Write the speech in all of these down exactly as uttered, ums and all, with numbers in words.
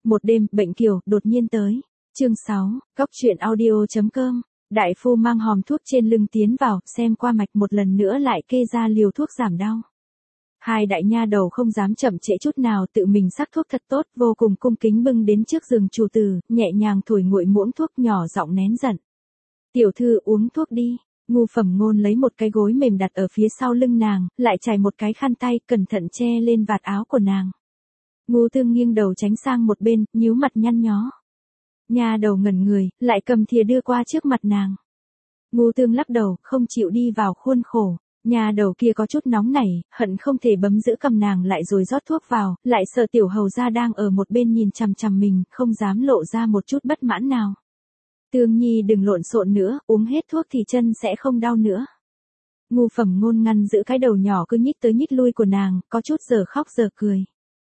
Một đêm, bệnh kiều, đột nhiên tới. Chương sáu, góc truyện audio chấm com. Đại phu mang hòm thuốc trên lưng tiến vào, xem qua mạch một lần nữa lại kê ra liều thuốc giảm đau. Hai đại nha đầu không dám chậm trễ chút nào, tự mình sắc thuốc thật tốt, vô cùng cung kính bưng đến trước giường chủ tử, nhẹ nhàng thổi nguội muỗng thuốc, nhỏ giọng nén giận. Tiểu thư uống thuốc đi. Ngu Phẩm Ngôn lấy một cái gối mềm đặt ở phía sau lưng nàng, lại trải một cái khăn tay, cẩn thận che lên vạt áo của nàng. Ngu Tương nghiêng đầu tránh sang một bên, nhíu mặt nhăn nhó. Nha đầu ngẩn người, lại cầm thìa đưa qua trước mặt nàng. Ngu Tương lắc đầu, không chịu đi vào khuôn khổ. Nha đầu kia có chút nóng nảy, hận không thể bấm giữ cầm nàng lại rồi rót thuốc vào, lại sợ tiểu hầu gia đang ở một bên nhìn chằm chằm mình, không dám lộ ra một chút bất mãn nào. Tương Nhi đừng lộn xộn nữa, uống hết thuốc thì chân sẽ không đau nữa. Ngu Phẩm Ngôn ngăn giữ cái đầu nhỏ cứ nhích tới nhích lui của nàng, có chút giờ khóc giờ cười.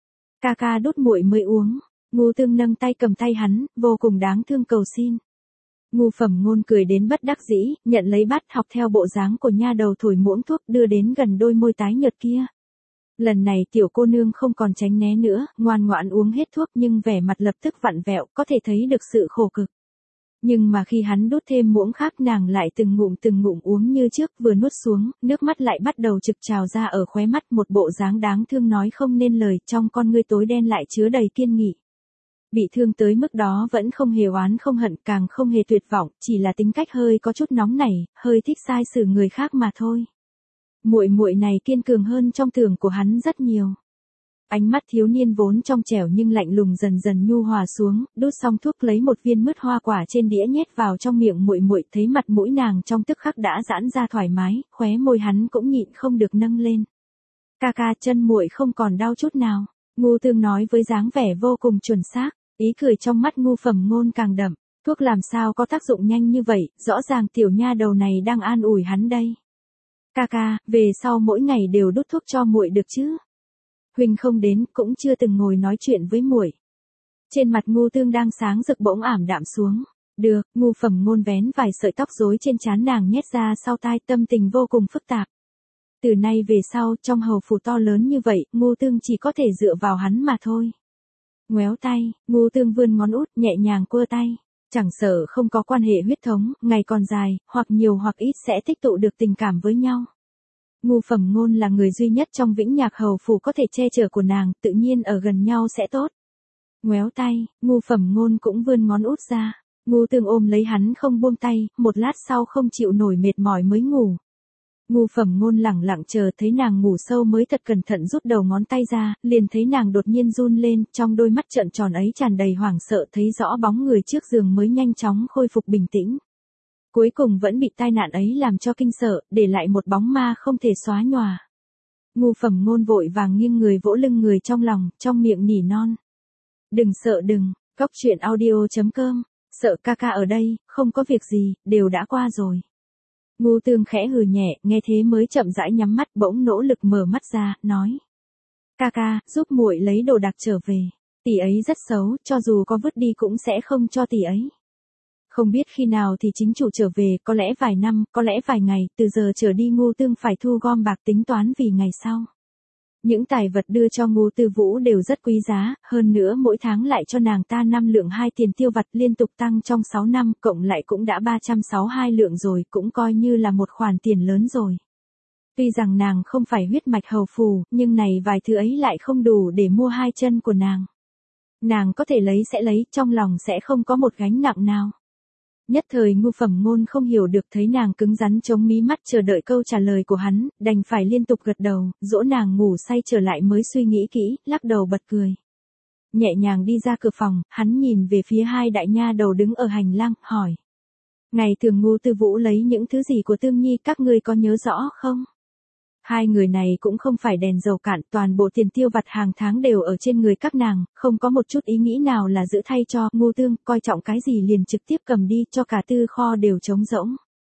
Ca ca đút muội mới uống. Ngu Tương nâng tay cầm tay hắn, vô cùng đáng thương cầu xin. Ngu Phẩm Ngôn cười đến bất đắc dĩ, nhận lấy bát, học theo bộ dáng của nha đầu thổi muỗng thuốc đưa đến gần đôi môi tái nhợt kia. Lần này tiểu cô nương không còn tránh né nữa, ngoan ngoãn uống hết thuốc nhưng vẻ mặt lập tức vặn vẹo, có thể thấy được sự khổ cực. Nhưng mà khi hắn đút thêm muỗng khác, nàng lại từng ngụm từng ngụm uống như trước, vừa nuốt xuống, nước mắt lại bắt đầu trực trào ra ở khóe mắt, một bộ dáng đáng thương nói không nên lời, trong con ngươi tối đen lại chứa đầy kiên nghị. Bị thương tới mức đó vẫn không hề oán không hận, càng không hề tuyệt vọng, chỉ là tính cách hơi có chút nóng nảy, hơi thích sai xử người khác mà thôi. Muội muội này kiên cường hơn trong tưởng của hắn rất nhiều. Ánh mắt thiếu niên vốn trong trẻo nhưng lạnh lùng dần dần nhu hòa xuống, đút xong thuốc lấy một viên mứt hoa quả trên đĩa nhét vào trong miệng muội muội, thấy mặt mũi nàng trong tức khắc đã giãn ra thoải mái, khóe môi hắn cũng nhịn không được nâng lên. Ca ca, chân muội không còn đau chút nào. Ngu Tương nói với dáng vẻ vô cùng chuẩn xác, ý cười trong mắt Ngu Phẩm Ngôn càng đậm. Thuốc làm sao có tác dụng nhanh như vậy, rõ ràng tiểu nha đầu này đang an ủi hắn đây. Ca ca, về sau mỗi ngày đều đút thuốc cho muội được chứ? Huynh không đến, cũng chưa từng ngồi nói chuyện với muội. Trên mặt Ngu Tương đang sáng rực bỗng ảm đạm xuống. Được, Ngu Phẩm Ngôn vén vài sợi tóc rối trên trán nàng nhét ra sau tai, tâm tình vô cùng phức tạp. Từ nay về sau, trong hầu phủ to lớn như vậy, Ngu Tương chỉ có thể dựa vào hắn mà thôi. Ngoéo tay, Ngu Tương vươn ngón út, nhẹ nhàng quơ tay. Chẳng sợ không có quan hệ huyết thống, ngày còn dài, hoặc nhiều hoặc ít sẽ tích tụ được tình cảm với nhau. Ngu Phẩm Ngôn là người duy nhất trong Vĩnh Nhạc hầu phủ có thể che chở của nàng, tự nhiên ở gần nhau sẽ tốt. Ngoéo tay, Ngu Phẩm Ngôn cũng vươn ngón út ra. Ngu Tương ôm lấy hắn không buông tay, một lát sau không chịu nổi mệt mỏi mới ngủ. Ngu Phẩm Ngôn lẳng lặng chờ thấy nàng ngủ sâu mới thật cẩn thận rút đầu ngón tay ra, liền thấy nàng đột nhiên run lên, trong đôi mắt trợn tròn ấy tràn đầy hoảng sợ, thấy rõ bóng người trước giường mới nhanh chóng khôi phục bình tĩnh. Cuối cùng vẫn bị tai nạn ấy làm cho kinh sợ, để lại một bóng ma không thể xóa nhòa. Ngu Phẩm Ngôn vội vàng nghiêng người vỗ lưng người trong lòng, trong miệng nỉ non. Đừng sợ đừng, góc truyện audio chấm com, sợ ca ca ở đây, không có việc gì, đều đã qua rồi. Ngu Tương khẽ hừ nhẹ, nghe thế mới chậm rãi nhắm mắt, bỗng nỗ lực mở mắt ra, nói. Ca ca, giúp muội lấy đồ đạc trở về. Tỷ ấy rất xấu, cho dù có vứt đi cũng sẽ không cho tỷ ấy. Không biết khi nào thì chính chủ trở về, có lẽ vài năm, có lẽ vài ngày, từ giờ trở đi Ngu Tương phải thu gom bạc tính toán vì ngày sau. Những tài vật đưa cho Ngu Tư Vũ đều rất quý giá, hơn nữa mỗi tháng lại cho nàng ta năm lượng hai tiền tiêu vặt liên tục tăng trong sáu năm, cộng lại cũng đã ba trăm sáu mươi hai lượng rồi, cũng coi như là một khoản tiền lớn rồi. Tuy rằng nàng không phải huyết mạch hầu phù, nhưng này vài thứ ấy lại không đủ để mua hai chân của nàng. Nàng có thể lấy sẽ lấy, trong lòng sẽ không có một gánh nặng nào. Nhất thời Ngu Phẩm Ngôn không hiểu được, thấy nàng cứng rắn chống mí mắt chờ đợi câu trả lời của hắn, đành phải liên tục gật đầu, dỗ nàng ngủ say trở lại mới suy nghĩ kỹ, lắc đầu bật cười. Nhẹ nhàng đi ra cửa phòng, hắn nhìn về phía hai đại nha đầu đứng ở hành lang, hỏi. Ngày thường Ngu Tư Vũ lấy những thứ gì của Tương Nhi, các ngươi có nhớ rõ không? Hai người này cũng không phải đèn dầu cạn, toàn bộ tiền tiêu vặt hàng tháng đều ở trên người các nàng, không có một chút ý nghĩ nào là giữ thay cho. Ngu Tương, coi trọng cái gì liền trực tiếp cầm đi, cho cả tư kho đều trống rỗng.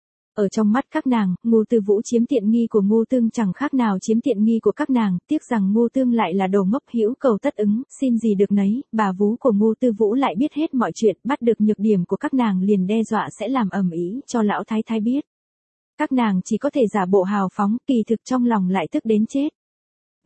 Ở trong mắt các nàng, Ngu Tư Vũ chiếm tiện nghi của Ngu Tương chẳng khác nào chiếm tiện nghi của các nàng, tiếc rằng Ngu Tương lại là đồ ngốc hữu cầu tất ứng, xin gì được nấy, bà vú của Ngu Tư Vũ lại biết hết mọi chuyện, bắt được nhược điểm của các nàng liền đe dọa sẽ làm ầm ĩ cho lão thái thái biết. Các nàng chỉ có thể giả bộ hào phóng, kỳ thực trong lòng lại tức đến chết.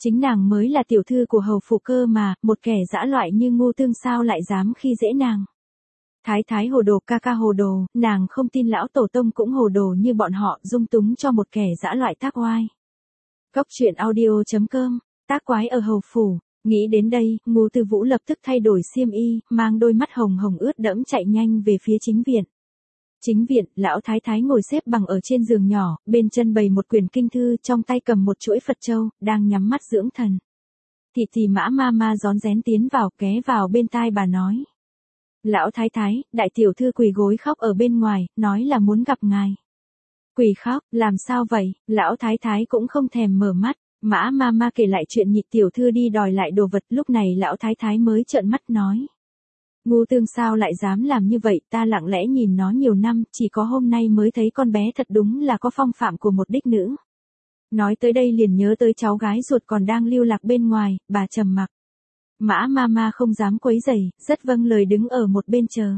Chính nàng mới là tiểu thư của hầu phủ cơ mà, một kẻ dã loại như Ngô Tương sao lại dám khi dễ nàng. Thái thái hồ đồ, ca ca hồ đồ, nàng không tin lão tổ tông cũng hồ đồ như bọn họ, dung túng cho một kẻ dã loại tác oai. Góc truyện audio chấm com, tác quái ở hầu phủ. Nghĩ đến đây, Ngô Tư Vũ lập tức thay đổi xiêm y, mang đôi mắt hồng hồng ướt đẫm chạy nhanh về phía chính viện. Chính viện, lão thái thái ngồi xếp bằng ở trên giường nhỏ, bên chân bày một quyển kinh thư, trong tay cầm một chuỗi Phật châu, đang nhắm mắt dưỡng thần. Thị thị Mã ma ma rón rén tiến vào, ghé vào bên tai bà nói. Lão thái thái, đại tiểu thư quỳ gối khóc ở bên ngoài, nói là muốn gặp ngài. Quỳ khóc, làm sao vậy? Lão thái thái cũng không thèm mở mắt. Mã ma ma kể lại chuyện nhị tiểu thư đi đòi lại đồ vật, lúc này lão thái thái mới trợn mắt nói. Ngô Tương sao lại dám làm như vậy, ta lặng lẽ nhìn nó nhiều năm, chỉ có hôm nay mới thấy con bé thật đúng là có phong phạm của một đích nữ. Nói tới đây liền nhớ tới cháu gái ruột còn đang lưu lạc bên ngoài, bà trầm mặc. Mã ma ma không dám quấy rầy, rất vâng lời đứng ở một bên chờ.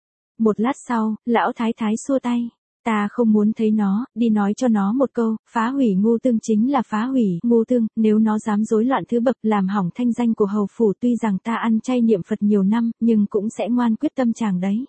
Một lát sau, lão thái thái xua tay. Ta không muốn thấy nó, đi nói cho nó một câu, phá hủy Ngô Tương chính là phá hủy Ngô Tương, nếu nó dám rối loạn thứ bậc làm hỏng thanh danh của hầu phủ, tuy rằng ta ăn chay niệm Phật nhiều năm, nhưng cũng sẽ ngoan quyết tâm chàng đấy.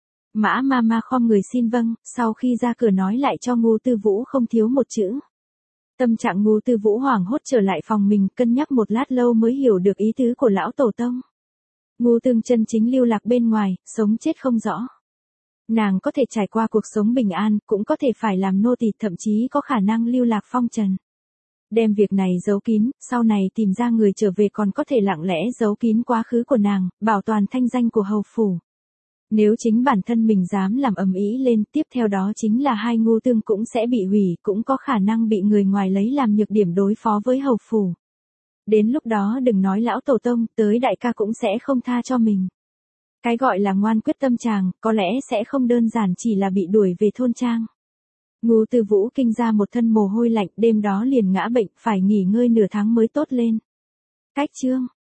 Mã ma ma khom người xin vâng, sau khi ra cửa nói lại cho Ngô Tư Vũ không thiếu một chữ. Tâm trạng Ngô Tư Vũ hoảng hốt trở lại phòng mình, cân nhắc một lát lâu mới hiểu được ý tứ của lão tổ tông. Ngô Tương chân chính lưu lạc bên ngoài, sống chết không rõ. Nàng có thể trải qua cuộc sống bình an, cũng có thể phải làm nô tỳ, thậm chí có khả năng lưu lạc phong trần. Đem việc này giấu kín, sau này tìm ra người trở về còn có thể lặng lẽ giấu kín quá khứ của nàng, bảo toàn thanh danh của hầu phủ. Nếu chính bản thân mình dám làm ầm ĩ lên, tiếp theo đó chính là hai Ngô Tương cũng sẽ bị hủy, cũng có khả năng bị người ngoài lấy làm nhược điểm đối phó với hầu phủ. Đến lúc đó đừng nói lão tổ tông, tới đại ca cũng sẽ không tha cho mình. Cái gọi là ngoan quyết tâm chàng, có lẽ sẽ không đơn giản chỉ là bị đuổi về thôn trang. Ngô Tư Vũ kinh ra một thân mồ hôi lạnh, đêm đó liền ngã bệnh, phải nghỉ ngơi nửa tháng mới tốt lên. Cách chương